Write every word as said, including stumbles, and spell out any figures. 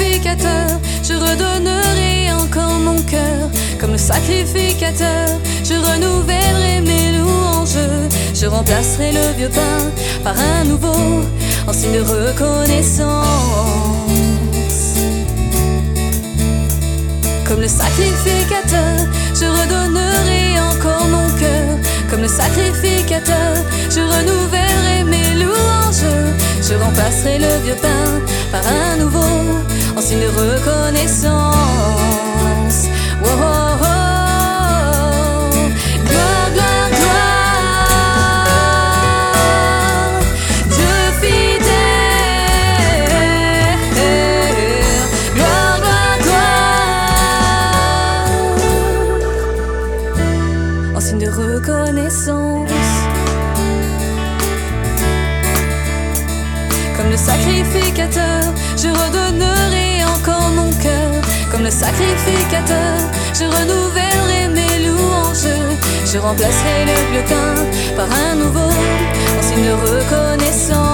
sacrificateur, je redonnerai encore mon cœur. Comme le sacrificateur, je renouvellerai mes louanges. Je remplacerai le vieux pain par un nouveau, en signe de reconnaissance. Comme le sacrificateur, je redonnerai encore mon cœur. Comme le sacrificateur, je renouvellerai mes louanges. Je remplacerai le vieux pain par un nouveau, en signe de reconnaissance. Oh, oh, oh. Gloire, gloire, gloire, Dieu fidèle. Gloire, gloire, gloire, en signe de reconnaissance. Comme le sacrificateur, je redonnerai encore mon cœur. Comme le sacrificateur, je renouvellerai mes louanges. Je remplacerai le vieux pain par un nouveau, en signe de reconnaissance.